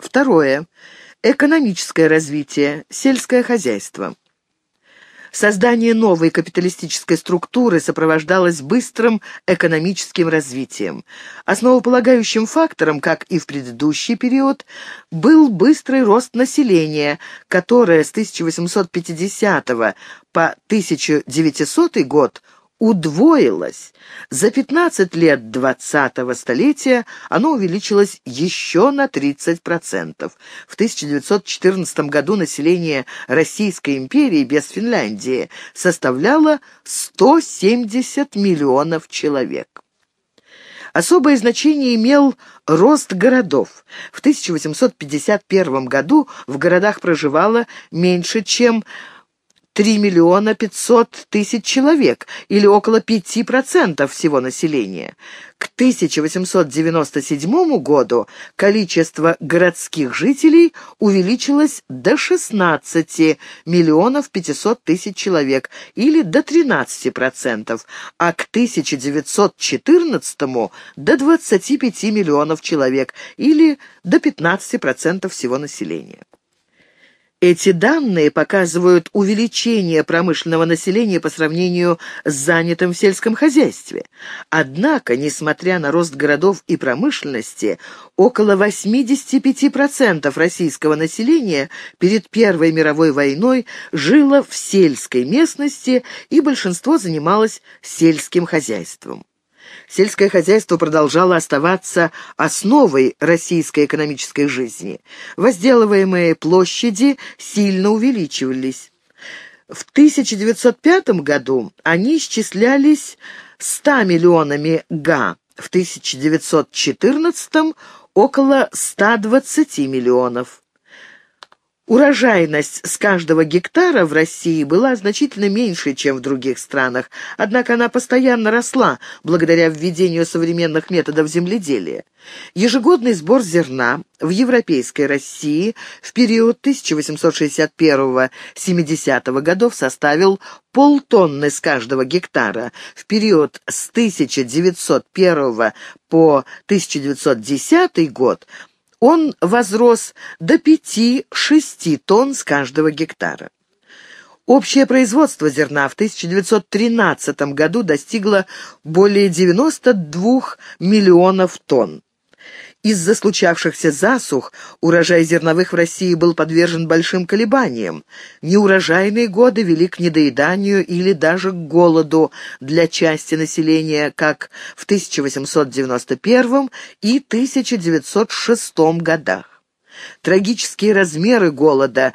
Второе. Экономическое развитие, сельское хозяйство. Создание новой капиталистической структуры сопровождалось быстрым экономическим развитием. Основополагающим фактором, как и в предыдущий период, был быстрый рост населения, которое с 1850 по 1900 год удвоилось. За 15 лет 20-го столетия оно увеличилось еще на 30%. В 1914 году население Российской империи без Финляндии составляло 170 миллионов человек. Особое значение имел рост городов. В 1851 году в городах проживало меньше, чем 3 миллиона 500 тысяч человек, или около 5% всего населения. К 1897 году количество городских жителей увеличилось до 16 миллионов 500 тысяч человек, или до 13%, а к 1914 до 25 миллионов человек, или до 15% всего населения. Эти данные показывают увеличение промышленного населения по сравнению с занятым в сельском хозяйстве. Однако, несмотря на рост городов и промышленности, около 85% российского населения перед Первой мировой войной жило в сельской местности, и большинство занималось сельским хозяйством. Сельское хозяйство продолжало оставаться основой российской экономической жизни. Возделываемые площади сильно увеличивались. В 1905 году они исчислялись 100 миллионами га, в 1914 около 120 миллионов. Урожайность с каждого гектара в России была значительно меньше, чем в других странах, однако она постоянно росла благодаря введению современных методов земледелия. Ежегодный сбор зерна в европейской России в период 1861-70 годов составил полтонны с каждого гектара. В период с 1901 по 1910 год он возрос до 5-6 тонн с каждого гектара. Общее производство зерна в 1913 году достигло более 92 миллионов тонн. Из-за случавшихся засух урожай зерновых в России был подвержен большим колебаниям. Неурожайные годы вели к недоеданию или даже к голоду для части населения, как в 1891 и 1906 годах. Трагические размеры голода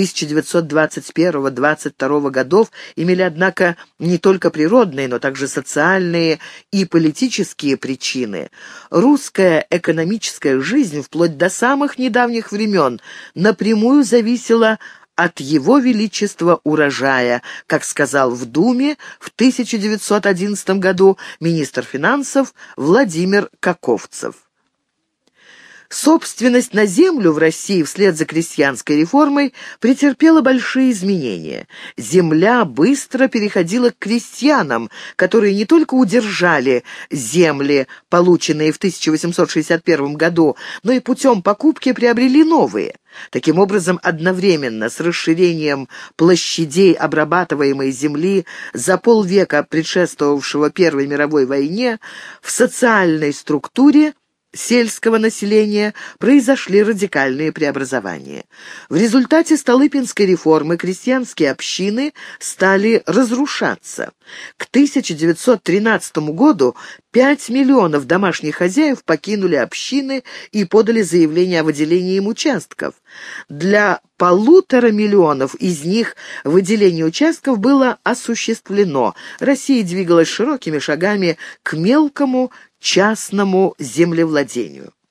1921-22 годов имели, однако, не только природные, но также социальные и политические причины. Русская экономическая жизнь вплоть до самых недавних времен напрямую зависела от его величества урожая, как сказал в Думе в 1911 году министр финансов Владимир Каковцев. Собственность на землю в России вслед за крестьянской реформой претерпела большие изменения. Земля быстро переходила к крестьянам, которые не только удержали земли, полученные в 1861 году, но и путем покупки приобрели новые. Таким образом, одновременно с расширением площадей обрабатываемой земли за полвека предшествовавшего Первой мировой войне в социальной структуре сельского населения произошли радикальные преобразования. В результате Столыпинской реформы крестьянские общины стали разрушаться. К 1913 году 5 миллионов домашних хозяев покинули общины и подали заявление о выделении им участков. Для 1,5 миллиона из них выделение участков было осуществлено. Россия двигалась широкими шагами к мелкому частному землевладению.